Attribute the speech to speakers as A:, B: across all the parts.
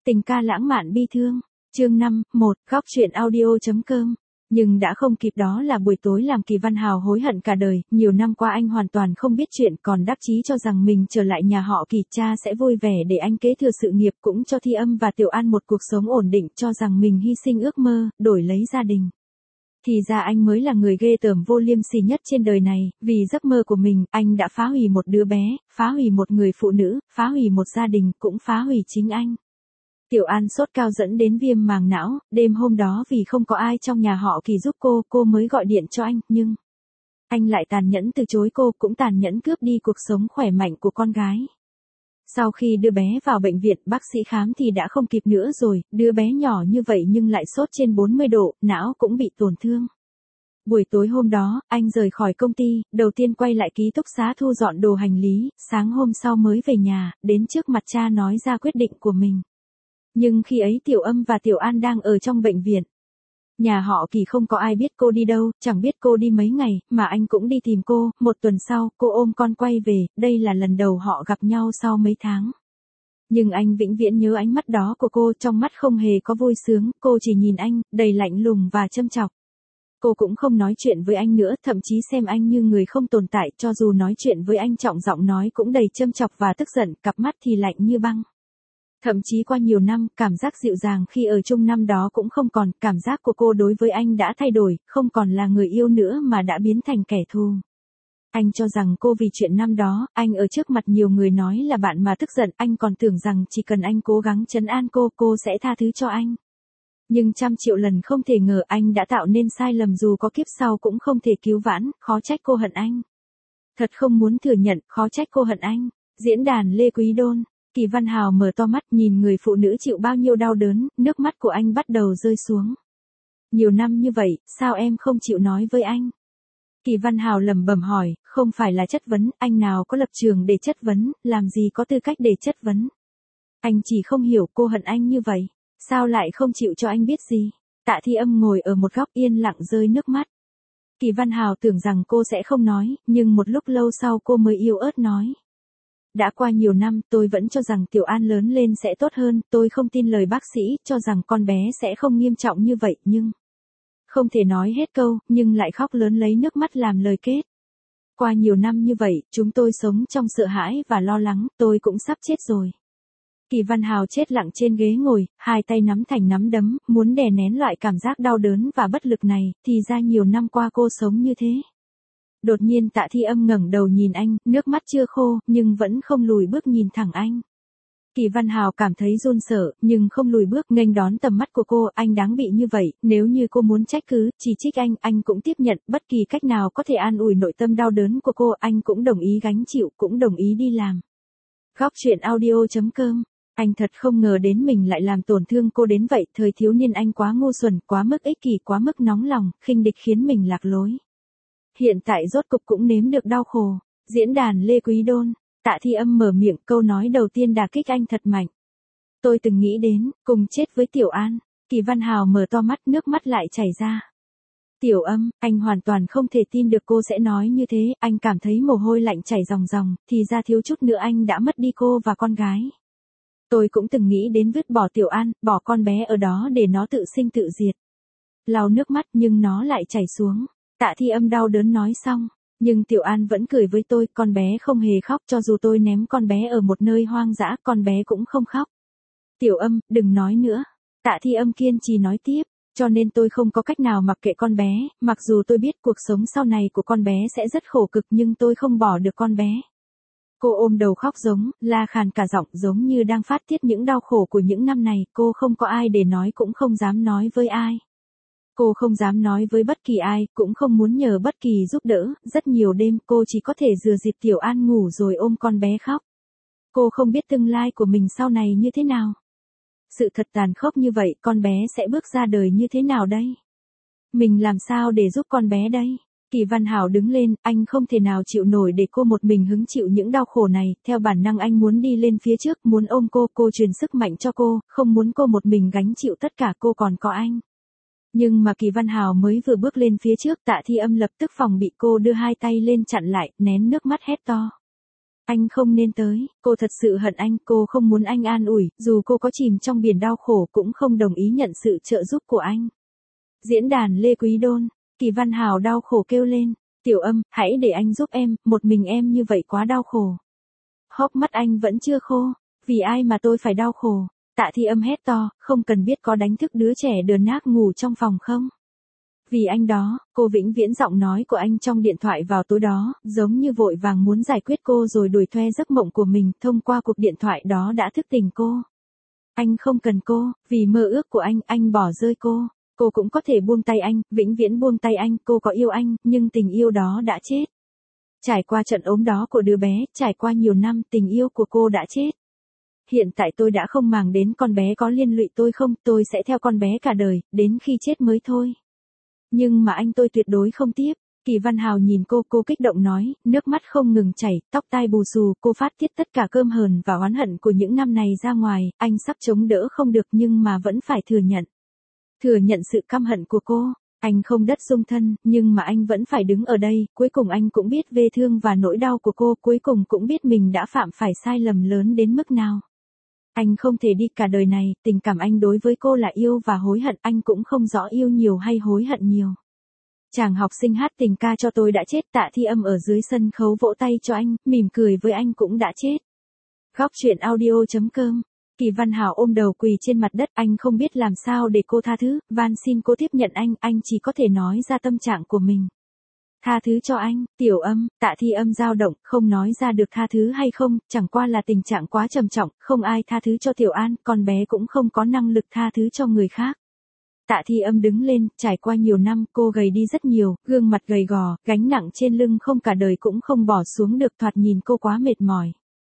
A: Tình ca lãng mạn bi thương. Chương 5, 1, góc truyện audio.com. Nhưng đã không kịp, đó là buổi tối làm Kỳ Văn Hào hối hận cả đời, nhiều năm qua anh hoàn toàn không biết chuyện, còn đắc chí cho rằng mình trở lại nhà họ Kỳ, cha sẽ vui vẻ để anh kế thừa sự nghiệp, cũng cho Thi Âm và Tiểu An một cuộc sống ổn định, cho rằng mình hy sinh ước mơ, đổi lấy gia đình. Thì ra anh mới là người ghê tởm vô liêm sỉ nhất trên đời này, vì giấc mơ của mình, anh đã phá hủy một đứa bé, phá hủy một người phụ nữ, phá hủy một gia đình, cũng phá hủy chính anh. Tiểu An sốt cao dẫn đến viêm màng não, đêm hôm đó vì không có ai trong nhà họ Kỳ giúp cô mới gọi điện cho anh, nhưng anh lại tàn nhẫn từ chối cô, cũng tàn nhẫn cướp đi cuộc sống khỏe mạnh của con gái. Sau khi đưa bé vào bệnh viện, bác sĩ khám thì đã không kịp nữa rồi, đứa bé nhỏ như vậy nhưng lại sốt trên 40 độ, não cũng bị tổn thương. Buổi tối hôm đó, anh rời khỏi công ty, đầu tiên quay lại ký túc xá thu dọn đồ hành lý, sáng hôm sau mới về nhà, đến trước mặt cha nói ra quyết định của mình. Nhưng khi ấy Tiểu Âm và Tiểu An đang ở trong bệnh viện. Nhà họ Kỳ không có ai biết cô đi đâu, chẳng biết cô đi mấy ngày, mà anh cũng đi tìm cô. Một tuần sau, cô ôm con quay về, đây là lần đầu họ gặp nhau sau mấy tháng. Nhưng anh vĩnh viễn nhớ ánh mắt đó của cô, trong mắt không hề có vui sướng, cô chỉ nhìn anh, đầy lạnh lùng và châm chọc. Cô cũng không nói chuyện với anh nữa, thậm chí xem anh như người không tồn tại, cho dù nói chuyện với anh trọng giọng nói cũng đầy châm chọc và tức giận, cặp mắt thì lạnh như băng. Thậm chí qua nhiều năm, cảm giác dịu dàng khi ở chung năm đó cũng không còn, cảm giác của cô đối với anh đã thay đổi, không còn là người yêu nữa mà đã biến thành kẻ thù. Anh cho rằng cô vì chuyện năm đó, anh ở trước mặt nhiều người nói là bạn mà tức giận, anh còn tưởng rằng chỉ cần anh cố gắng trấn an cô sẽ tha thứ cho anh. Nhưng trăm triệu lần không thể ngờ anh đã tạo nên sai lầm, dù có kiếp sau cũng không thể cứu vãn, khó trách cô hận anh. Thật không muốn thừa nhận, khó trách cô hận anh. Diễn đàn Lê Quý Đôn. Kỳ Văn Hào mở to mắt nhìn người phụ nữ chịu bao nhiêu đau đớn, nước mắt của anh bắt đầu rơi xuống. Nhiều năm như vậy, sao em không chịu nói với anh? Kỳ Văn Hào lẩm bẩm hỏi, không phải là chất vấn, anh nào có lập trường để chất vấn, làm gì có tư cách để chất vấn. Anh chỉ không hiểu cô hận anh như vậy, sao lại không chịu cho anh biết gì. Tạ Thi Âm ngồi ở một góc yên lặng rơi nước mắt. Kỳ Văn Hào tưởng rằng cô sẽ không nói, nhưng một lúc lâu sau cô mới yếu ớt nói. Đã qua nhiều năm, tôi vẫn cho rằng Tiểu An lớn lên sẽ tốt hơn, tôi không tin lời bác sĩ, cho rằng con bé sẽ không nghiêm trọng như vậy, nhưng... Không thể nói hết câu, nhưng lại khóc lớn lấy nước mắt làm lời kết. Qua nhiều năm như vậy, chúng tôi sống trong sợ hãi và lo lắng, tôi cũng sắp chết rồi. Kỳ Văn Hào chết lặng trên ghế ngồi, hai tay nắm thành nắm đấm, muốn đè nén loại cảm giác đau đớn và bất lực này, thì ra nhiều năm qua cô sống như thế. Đột nhiên Tạ Thi Âm ngẩng đầu nhìn anh, nước mắt chưa khô, nhưng vẫn không lùi bước nhìn thẳng anh. Kỳ Văn Hào cảm thấy run sợ, nhưng không lùi bước, nghênh đón tầm mắt của cô, anh đáng bị như vậy, nếu như cô muốn trách cứ, chỉ trích anh cũng tiếp nhận, bất kỳ cách nào có thể an ủi nội tâm đau đớn của cô, anh cũng đồng ý gánh chịu, cũng đồng ý đi làm. Góc truyện audio.com. Anh thật không ngờ đến mình lại làm tổn thương cô đến vậy, thời thiếu niên anh quá ngu xuẩn, quá mức ích kỷ, quá mức nóng lòng, khinh địch khiến mình lạc lối. Hiện tại rốt cục cũng nếm được đau khổ. Diễn đàn Lê Quý Đôn. Tạ Thi Âm mở miệng, câu nói đầu tiên đả kích anh thật mạnh. Tôi từng nghĩ đến, cùng chết với Tiểu An. Kỳ Văn Hào mở to mắt, nước mắt lại chảy ra. Tiểu Âm, anh hoàn toàn không thể tin được cô sẽ nói như thế, anh cảm thấy mồ hôi lạnh chảy ròng ròng, thì ra thiếu chút nữa anh đã mất đi cô và con gái. Tôi cũng từng nghĩ đến vứt bỏ Tiểu An, bỏ con bé ở đó để nó tự sinh tự diệt. Lau nước mắt nhưng nó lại chảy xuống. Tạ Thi Âm đau đớn nói xong, nhưng Tiểu An vẫn cười với tôi, con bé không hề khóc, cho dù tôi ném con bé ở một nơi hoang dã, con bé cũng không khóc. Tiểu Âm, đừng nói nữa. Tạ Thi Âm kiên trì nói tiếp, cho nên tôi không có cách nào mặc kệ con bé, mặc dù tôi biết cuộc sống sau này của con bé sẽ rất khổ cực, nhưng tôi không bỏ được con bé. Cô ôm đầu khóc la khàn cả giọng, giống như đang phát tiết những đau khổ của những năm này, cô không có ai để nói, cũng không dám nói với ai. Cô không dám nói với bất kỳ ai, cũng không muốn nhờ bất kỳ giúp đỡ, rất nhiều đêm cô chỉ có thể dừa dịp Tiểu An ngủ rồi ôm con bé khóc. Cô không biết tương lai của mình sau này như thế nào. Sự thật tàn khốc như vậy, con bé sẽ bước ra đời như thế nào đây? Mình làm sao để giúp con bé đây? Kỳ Văn Hào đứng lên, anh không thể nào chịu nổi để cô một mình hứng chịu những đau khổ này, theo bản năng anh muốn đi lên phía trước, muốn ôm cô truyền sức mạnh cho cô, không muốn cô một mình gánh chịu tất cả, cô còn có anh. Nhưng mà Kỳ Văn Hào mới vừa bước lên phía trước, Tạ Thi Âm lập tức phòng bị, cô đưa hai tay lên chặn lại, nén nước mắt hét to. Anh không nên tới, cô thật sự hận anh, cô không muốn anh an ủi, dù cô có chìm trong biển đau khổ cũng không đồng ý nhận sự trợ giúp của anh. Diễn đàn Lê Quý Đôn, Kỳ Văn Hào đau khổ kêu lên, Tiểu Âm, hãy để anh giúp em, một mình em như vậy quá đau khổ. Hốc mắt anh vẫn chưa khô, vì ai mà tôi phải đau khổ. Tạ Thi Âm hét to, không cần biết có đánh thức đứa trẻ đờn nát ngủ trong phòng không. Vì anh đó, cô vĩnh viễn giọng nói của anh trong điện thoại vào tối đó, giống như vội vàng muốn giải quyết cô rồi đuổi thuê giấc mộng của mình, thông qua cuộc điện thoại đó đã thức tỉnh cô. Anh không cần cô, vì mơ ước của anh bỏ rơi cô. Cô cũng có thể buông tay anh, vĩnh viễn buông tay anh, cô có yêu anh, nhưng tình yêu đó đã chết. Trải qua trận ốm đó của đứa bé, trải qua nhiều năm, tình yêu của cô đã chết. Hiện tại tôi đã không màng đến con bé có liên lụy tôi không, tôi sẽ theo con bé cả đời, đến khi chết mới thôi. Nhưng mà anh tôi tuyệt đối không tiếp. Kỳ Văn Hào nhìn cô kích động nói, nước mắt không ngừng chảy, tóc tai bù xù, cô phát tiết tất cả cơm hờn và oán hận của những năm này ra ngoài, anh sắp chống đỡ không được nhưng mà vẫn phải thừa nhận. Thừa nhận sự căm hận của cô, anh không đất dung thân, nhưng mà anh vẫn phải đứng ở đây, cuối cùng anh cũng biết vết thương và nỗi đau của cô, cuối cùng cũng biết mình đã phạm phải sai lầm lớn đến mức nào. Anh không thể đi cả đời này, tình cảm anh đối với cô là yêu và hối hận, anh cũng không rõ yêu nhiều hay hối hận nhiều. Chàng học sinh hát tình ca cho tôi đã chết, Tạ Thi Âm ở dưới sân khấu vỗ tay cho anh, mỉm cười với anh cũng đã chết. Góc truyện audio.com. Kỳ Văn Hào ôm đầu quỳ trên mặt đất, anh không biết làm sao để cô tha thứ, van xin cô tiếp nhận anh chỉ có thể nói ra tâm trạng của mình. Tha thứ cho anh, Tiểu Âm, Tạ Thi Âm dao động, không nói ra được tha thứ hay không, chẳng qua là tình trạng quá trầm trọng, không ai tha thứ cho Tiểu An, con bé cũng không có năng lực tha thứ cho người khác. Tạ Thi Âm đứng lên, trải qua nhiều năm, cô gầy đi rất nhiều, gương mặt gầy gò, gánh nặng trên lưng không cả đời cũng không bỏ xuống được, thoạt nhìn cô quá mệt mỏi.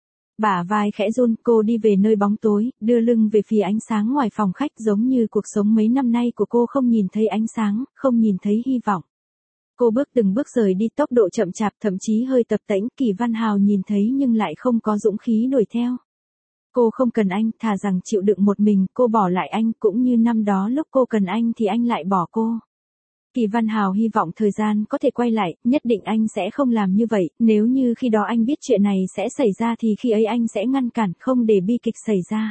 A: Bả vai khẽ run, cô đi về nơi bóng tối, đưa lưng về phía ánh sáng ngoài phòng khách, giống như cuộc sống mấy năm nay của cô không nhìn thấy ánh sáng, không nhìn thấy hy vọng. Cô bước từng bước rời đi, tốc độ chậm chạp, thậm chí hơi tập tễnh, Kỳ Văn Hào nhìn thấy nhưng lại không có dũng khí đuổi theo. Cô không cần anh, thà rằng chịu đựng một mình, cô bỏ lại anh, cũng như năm đó lúc cô cần anh thì anh lại bỏ cô. Kỳ Văn Hào hy vọng thời gian có thể quay lại, nhất định anh sẽ không làm như vậy, nếu như khi đó anh biết chuyện này sẽ xảy ra thì khi ấy anh sẽ ngăn cản, không để bi kịch xảy ra.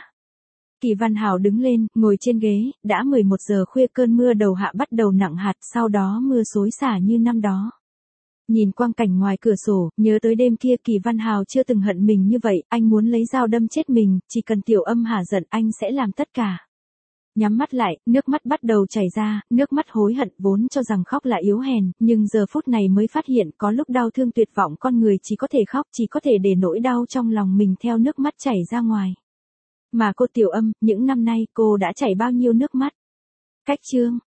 A: Kỳ Văn Hào đứng lên, ngồi trên ghế, đã 11 giờ khuya, cơn mưa đầu hạ bắt đầu nặng hạt, sau đó mưa xối xả như năm đó. Nhìn quang cảnh ngoài cửa sổ, nhớ tới đêm kia, Kỳ Văn Hào chưa từng hận mình như vậy, anh muốn lấy dao đâm chết mình, chỉ cần Tiểu Âm hả giận anh sẽ làm tất cả. Nhắm mắt lại, nước mắt bắt đầu chảy ra, nước mắt hối hận, vốn cho rằng khóc là yếu hèn, nhưng giờ phút này mới phát hiện có lúc đau thương tuyệt vọng con người chỉ có thể khóc, chỉ có thể để nỗi đau trong lòng mình theo nước mắt chảy ra ngoài. Mà cô Tiểu Âm, những năm nay cô đã chảy bao nhiêu nước mắt. Cách chương